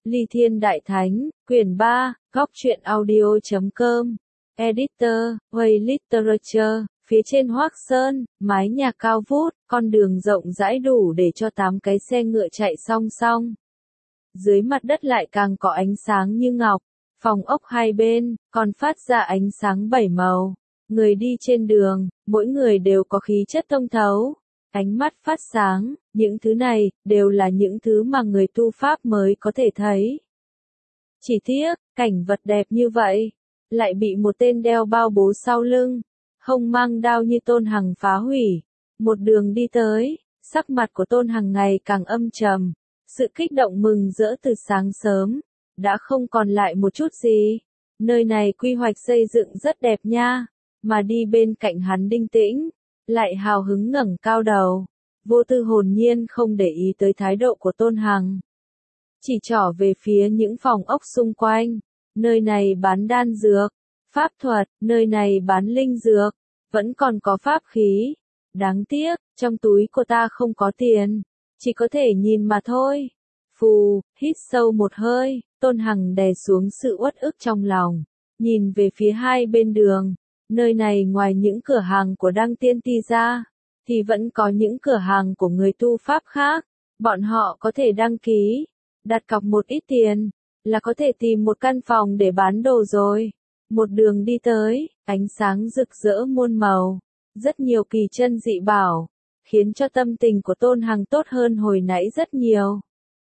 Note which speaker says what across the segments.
Speaker 1: Ly Thiên Đại Thánh, quyển 3, góc truyện audio.com, editor, Way Literature, phía trên Hoác Sơn, mái nhà cao vút, con đường rộng rãi đủ để cho 8 cái xe ngựa chạy song song. Dưới mặt đất lại càng có ánh sáng như ngọc, phòng ốc hai bên, còn phát ra ánh sáng 7 màu. Người đi trên đường, mỗi người đều có khí chất thông thấu, ánh mắt phát sáng, những thứ này, đều là những thứ mà người tu Pháp mới có thể thấy. Chỉ tiếc, cảnh vật đẹp như vậy, lại bị một tên đeo bao bố sau lưng, hông mang đao như Tôn Hằng phá hủy. Một đường đi tới, sắc mặt của Tôn Hằng ngày càng âm trầm, sự kích động mừng rỡ từ sáng sớm, đã không còn lại một chút gì. Nơi này quy hoạch xây dựng rất đẹp nha, mà đi bên cạnh hắn Đinh Tĩnh, lại hào hứng ngẩng cao đầu, vô tư hồn nhiên không để ý tới thái độ của Tôn Hằng. Chỉ trỏ về phía những phòng ốc xung quanh, nơi này bán đan dược, pháp thuật, nơi này bán linh dược, vẫn còn có pháp khí. Đáng tiếc, trong túi của ta không có tiền, chỉ có thể nhìn mà thôi. Phù, hít sâu một hơi, Tôn Hằng đè xuống sự uất ức trong lòng, nhìn về phía hai bên đường. Nơi này ngoài những cửa hàng của Đăng Tiên Ti ra, thì vẫn có những cửa hàng của người tu Pháp khác. Bọn họ có thể đăng ký, đặt cọc một ít tiền, là có thể tìm một căn phòng để bán đồ rồi. Một đường đi tới, ánh sáng rực rỡ muôn màu, rất nhiều kỳ chân dị bảo, khiến cho tâm tình của Tôn Hằng tốt hơn hồi nãy rất nhiều.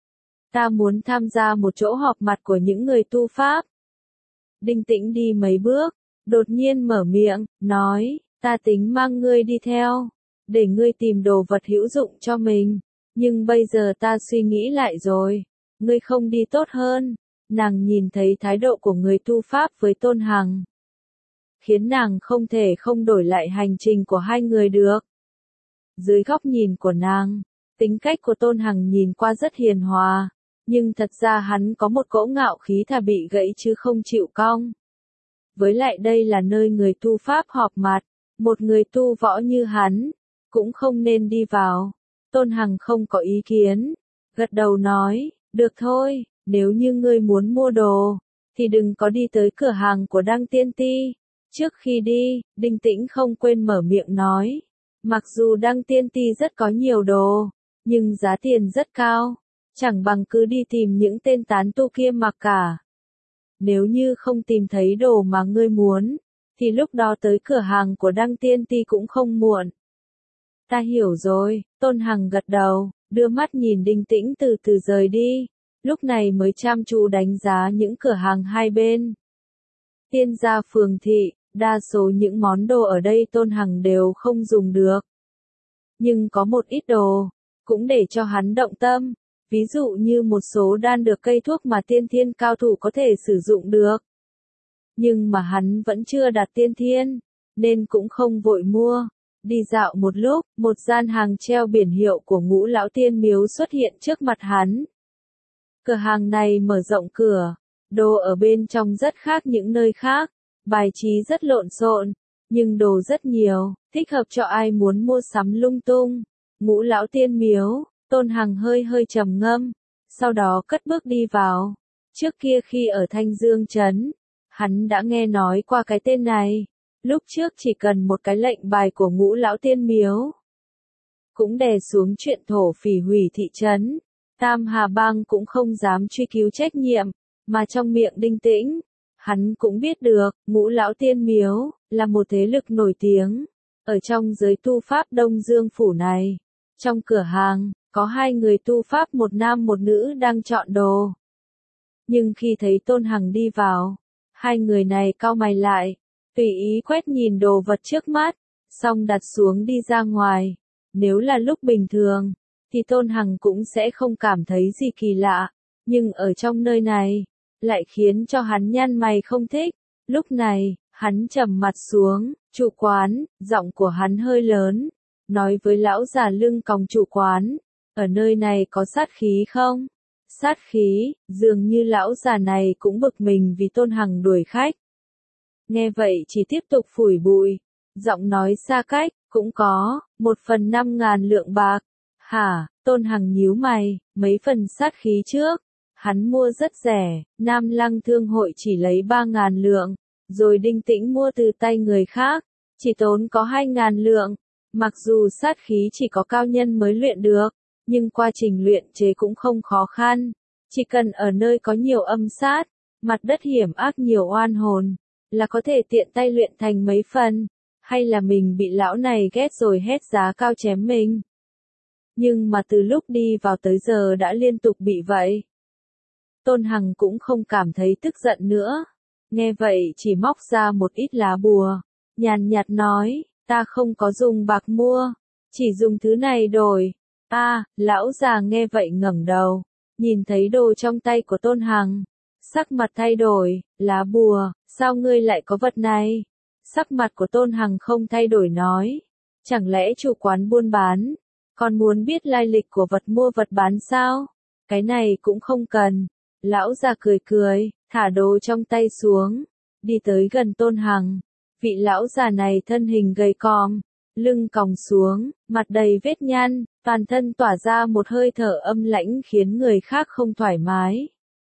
Speaker 1: Ta muốn tham gia một chỗ họp mặt của những người tu Pháp. Đinh Tĩnh đi mấy bước, đột nhiên mở miệng, nói, ta tính mang ngươi đi theo, để ngươi tìm đồ vật hữu dụng cho mình, nhưng bây giờ ta suy nghĩ lại rồi, ngươi không đi tốt hơn. Nàng nhìn thấy thái độ của người tu Pháp với Tôn Hằng, khiến nàng không thể không đổi lại hành trình của hai người được. Dưới góc nhìn của nàng, tính cách của Tôn Hằng nhìn qua rất hiền hòa, nhưng thật ra hắn có một cỗ ngạo khí thà bị gãy chứ không chịu cong. Với lại đây là nơi người tu Pháp họp mặt, một người tu võ như hắn, cũng không nên đi vào. Tôn Hằng không có ý kiến, gật đầu nói, được thôi, nếu như ngươi muốn mua đồ, thì đừng có đi tới cửa hàng của Đăng Tiên Ti. Trước khi đi, Đinh Tĩnh không quên mở miệng nói, mặc dù Đăng Tiên Ti rất có nhiều đồ, nhưng giá tiền rất cao, chẳng bằng cứ đi tìm những tên tán tu kia mặc cả. Nếu như không tìm thấy đồ mà ngươi muốn, thì lúc đó tới cửa hàng của Đăng Tiên Ti cũng không muộn. Ta hiểu rồi, Tôn Hằng gật đầu, đưa mắt nhìn Đinh Tĩnh từ từ rời đi, lúc này mới chăm chú đánh giá những cửa hàng hai bên. Tiên gia phường thị, đa số những món đồ ở đây Tôn Hằng đều không dùng được. Nhưng có một ít đồ, cũng để cho hắn động tâm. Ví dụ như một số đan được cây thuốc mà tiên thiên cao thủ có thể sử dụng được. Nhưng mà hắn vẫn chưa đạt tiên thiên, nên cũng không vội mua. Đi dạo một lúc, một gian hàng treo biển hiệu của Ngũ Lão Tiên Miếu xuất hiện trước mặt hắn. Cửa hàng này mở rộng cửa, đồ ở bên trong rất khác những nơi khác, bài trí rất lộn xộn, nhưng đồ rất nhiều, thích hợp cho ai muốn mua sắm lung tung. Ngũ Lão Tiên Miếu. Tôn Hằng hơi trầm ngâm, sau đó cất bước đi vào. Trước kia khi ở Thanh Dương Trấn, hắn đã nghe nói qua cái tên này. Lúc trước chỉ cần một cái lệnh bài của Ngũ Lão Tiên Miếu, cũng đè xuống chuyện thổ phỉ hủy thị trấn. Tam Hà Bang cũng không dám truy cứu trách nhiệm, mà trong miệng Đinh Tĩnh, hắn cũng biết được, Ngũ Lão Tiên Miếu, là một thế lực nổi tiếng, ở trong giới tu Pháp Đông Dương Phủ này. Trong cửa hàng, có hai người tu Pháp một nam một nữ đang chọn đồ. Nhưng khi thấy Tôn Hằng đi vào, hai người này cau mày lại, tùy ý quét nhìn đồ vật trước mắt, xong đặt xuống đi ra ngoài. Nếu là lúc bình thường, thì Tôn Hằng cũng sẽ không cảm thấy gì kỳ lạ, nhưng ở trong nơi này, lại khiến cho hắn nhăn mày không thích. Lúc này, hắn trầm mặt xuống, chủ quán, giọng của hắn hơi lớn, nói với lão già lưng còng chủ quán, ở nơi này có sát khí không? Sát khí, dường như lão già này cũng bực mình vì Tôn Hằng đuổi khách. Nghe vậy chỉ tiếp tục phủi bụi, giọng nói xa cách, cũng có, 1/5.000 lượng bạc. Hả, Tôn Hằng nhíu mày, mấy phần sát khí trước, Hắn mua rất rẻ, Nam Lăng Thương hội chỉ lấy 3.000 lượng, rồi Đinh Tĩnh mua từ tay người khác, chỉ tốn có 2.000 lượng. Mặc dù sát khí chỉ có cao nhân mới luyện được, nhưng quá trình luyện chế cũng không khó khăn. Chỉ cần ở nơi có nhiều âm sát, mặt đất hiểm ác nhiều oan hồn, là có thể tiện tay luyện thành mấy phần. Hay là mình bị lão này ghét rồi hét giá cao chém mình. Nhưng mà từ lúc đi vào tới giờ đã liên tục bị vậy. Tôn Hằng cũng không cảm thấy tức giận nữa. Nghe vậy chỉ móc ra một ít lá bùa. Nhàn nhạt nói, ta không có dùng bạc mua, chỉ dùng thứ này đổi. Lão già nghe vậy ngẩng đầu, nhìn thấy đồ trong tay của Tôn Hằng. Sắc mặt thay đổi, lá bùa, sao ngươi lại có vật này? Sắc mặt của Tôn Hằng không thay đổi nói, chẳng lẽ chủ quán buôn bán, còn muốn biết lai lịch của vật mua vật bán sao? Cái này cũng không cần. Lão già cười cười, thả đồ trong tay xuống, đi tới gần Tôn Hằng. Vị lão già này thân hình gầy còm, lưng còng xuống, mặt đầy vết nhăn, toàn thân tỏa ra một hơi thở âm lãnh khiến người khác không thoải mái.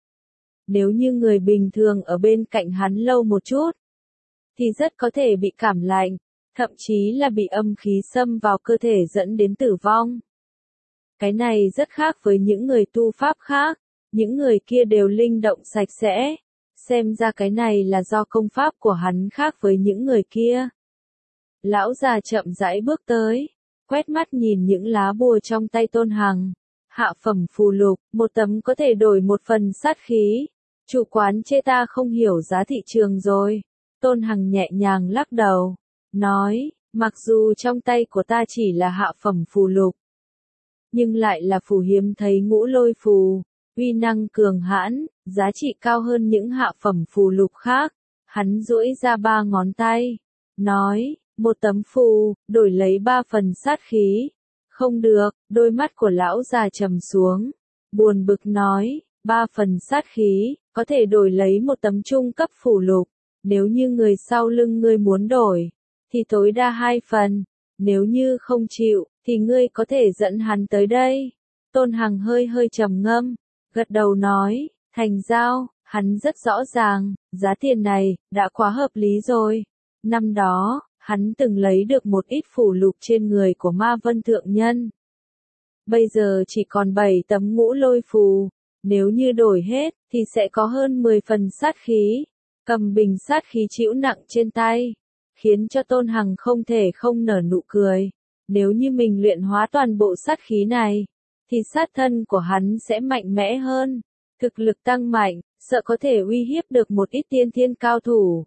Speaker 1: Nếu như người bình thường ở bên cạnh hắn lâu một chút, thì rất có thể bị cảm lạnh, thậm chí là bị âm khí xâm vào cơ thể dẫn đến tử vong. Cái này rất khác với những người tu pháp khác, những người kia đều linh động sạch sẽ. Xem ra cái này là do công pháp của hắn khác với những người kia. Lão già chậm rãi bước tới, quét mắt nhìn những lá bùa trong tay Tôn Hằng. Hạ phẩm phù lục, một tấm có thể đổi một phần sát khí. Chủ quán chê ta không hiểu giá thị trường rồi. Tôn Hằng nhẹ nhàng lắc đầu, nói, mặc dù trong tay của ta chỉ là hạ phẩm phù lục, nhưng lại là phù hiếm thấy ngũ lôi phù, uy năng cường hãn, giá trị cao hơn những hạ phẩm phù lục khác. Hắn duỗi ra 3 ngón tay, nói, một tấm phù, đổi lấy 3 phần sát khí. Không được, đôi mắt của lão già trầm xuống, buồn bực nói, 3 phần sát khí, có thể đổi lấy một tấm trung cấp phù lục. Nếu như người sau lưng ngươi muốn đổi, thì tối đa 2 phần. Nếu như không chịu, thì ngươi có thể dẫn hắn tới đây. Tôn Hằng hơi hơi trầm ngâm, gật đầu nói, thành giao. Hắn rất rõ ràng, giá tiền này, đã quá hợp lý rồi. Năm đó, hắn từng lấy được một ít phù lục trên người của Ma Vân Thượng Nhân. Bây giờ chỉ còn 7 tấm ngũ lôi phù. Nếu như đổi hết, thì sẽ có hơn 10 phần sát khí. Cầm bình sát khí chịu nặng trên tay, khiến cho Tôn Hằng không thể không nở nụ cười. Nếu như mình luyện hóa toàn bộ sát khí này, thì sát thân của hắn sẽ mạnh mẽ hơn. Thực lực tăng mạnh, sợ có thể uy hiếp được một ít tiên thiên cao thủ.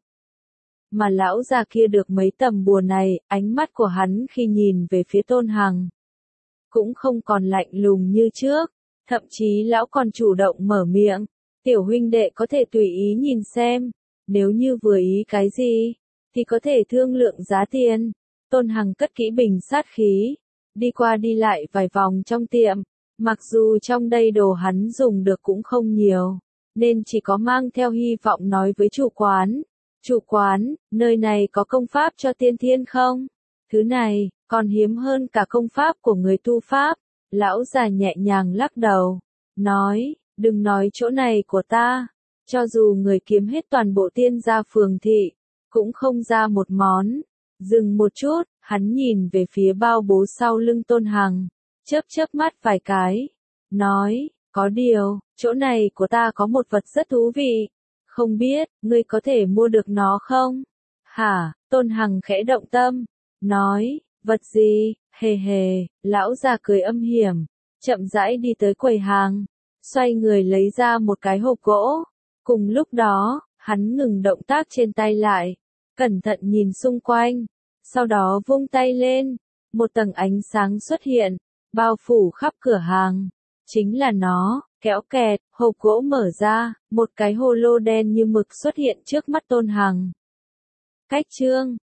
Speaker 1: Mà lão già kia được mấy tầm bùa này, ánh mắt của hắn khi nhìn về phía Tôn Hằng cũng không còn lạnh lùng như trước, thậm chí lão còn chủ động mở miệng, tiểu huynh đệ có thể tùy ý nhìn xem, nếu như vừa ý cái gì, thì có thể thương lượng giá tiền. Tôn Hằng cất kỹ bình sát khí, đi qua đi lại vài vòng trong tiệm, mặc dù trong đây đồ hắn dùng được cũng không nhiều, nên chỉ có mang theo hy vọng nói với chủ quán. Chủ quán, nơi này có công pháp cho tiên thiên không? Thứ này, còn hiếm hơn cả công pháp của người tu pháp. Lão già nhẹ nhàng lắc đầu, nói, đừng nói chỗ này của ta, cho dù người kiếm hết toàn bộ tiên gia phường thị, cũng không ra một món. Dừng một chút, hắn nhìn về phía bao bố sau lưng Tôn Hằng, chớp chớp mắt vài cái, nói, có điều, chỗ này của ta có một vật rất thú vị, không biết, ngươi có thể mua được nó không? Hả? Tôn Hằng khẽ động tâm, nói, vật gì? Hề hề, lão già cười âm hiểm, chậm rãi đi tới quầy hàng, xoay người lấy ra một cái hộp gỗ. Cùng lúc đó, hắn ngừng động tác trên tay lại, cẩn thận nhìn xung quanh, sau đó vung tay lên, một tầng ánh sáng xuất hiện, bao phủ khắp cửa hàng. Chính là nó, kéo kẹt, hộp gỗ mở ra, một cái hồ lô đen như mực xuất hiện trước mắt Tôn Hằng. Cách chương